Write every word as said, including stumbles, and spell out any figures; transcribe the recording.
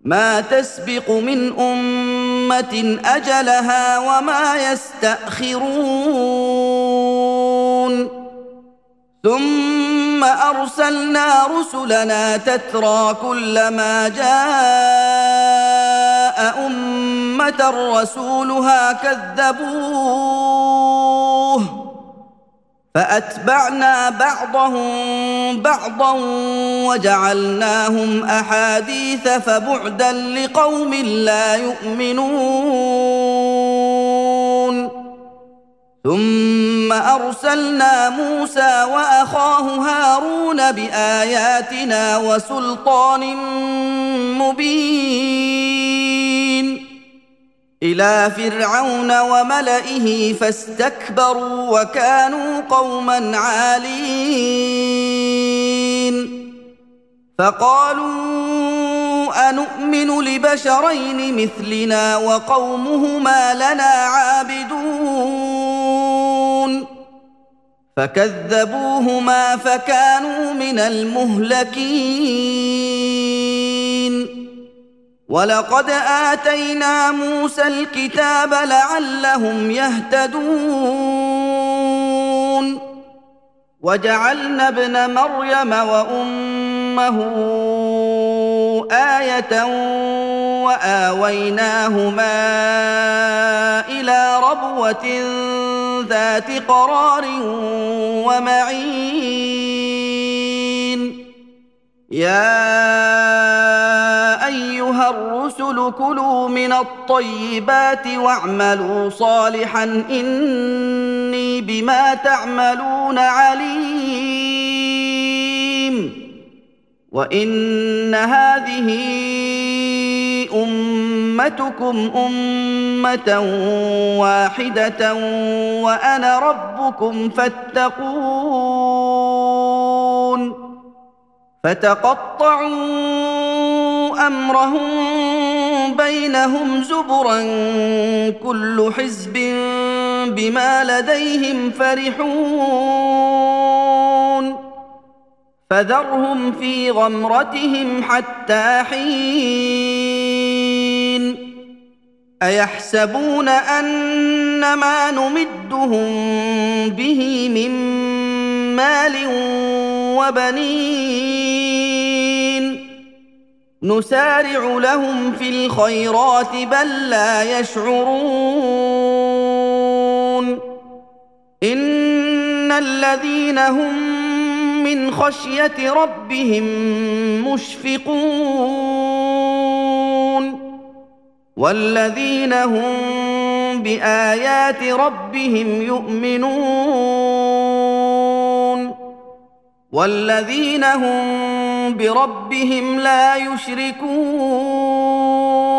ما تسبق من أمة أجلها وما يستأخرون ثم أرسلنا رسلنا تترى كلما جاء أمة رسولها كذبوه فأتبعنا بعضهم بعضا وجعلناهم أحاديث فبعدا لقوم لا يؤمنون ثم أرسلنا موسى وأخاه هارون بآياتنا وسلطان مبين إلى فرعون وملئه فاستكبروا وكانوا قوما عالين فقالوا أنؤمن لبشرين مثلنا وقومهما لنا عابدون فكذبوهما فكانوا من المهلكين ولقد آتينا موسى الكتاب لعلهم يهتدون وجعلنا ابن مريم وأمه آية وآويناهما إلى ربوة ذات قرار ومعين يا أيها الرسل كلوا من الطيبات واعملوا صالحا إني بما تعملون عليم وإن هذه أمتكم أمة واحدة وأنا ربكم فاتقون فتقطعوا أمرهم بينهم زبرا كل حزب بما لديهم فرحون فذرهم في غمرتهم حتى حين أيحسبون أن ما نمدهم به من مال وبنين نسارع لهم في الخيرات بل لا يشعرون إن الذين هم من خشية ربهم مشفقون والذين هم بآيات ربهم يؤمنون والذين هم بربهم لا يشركون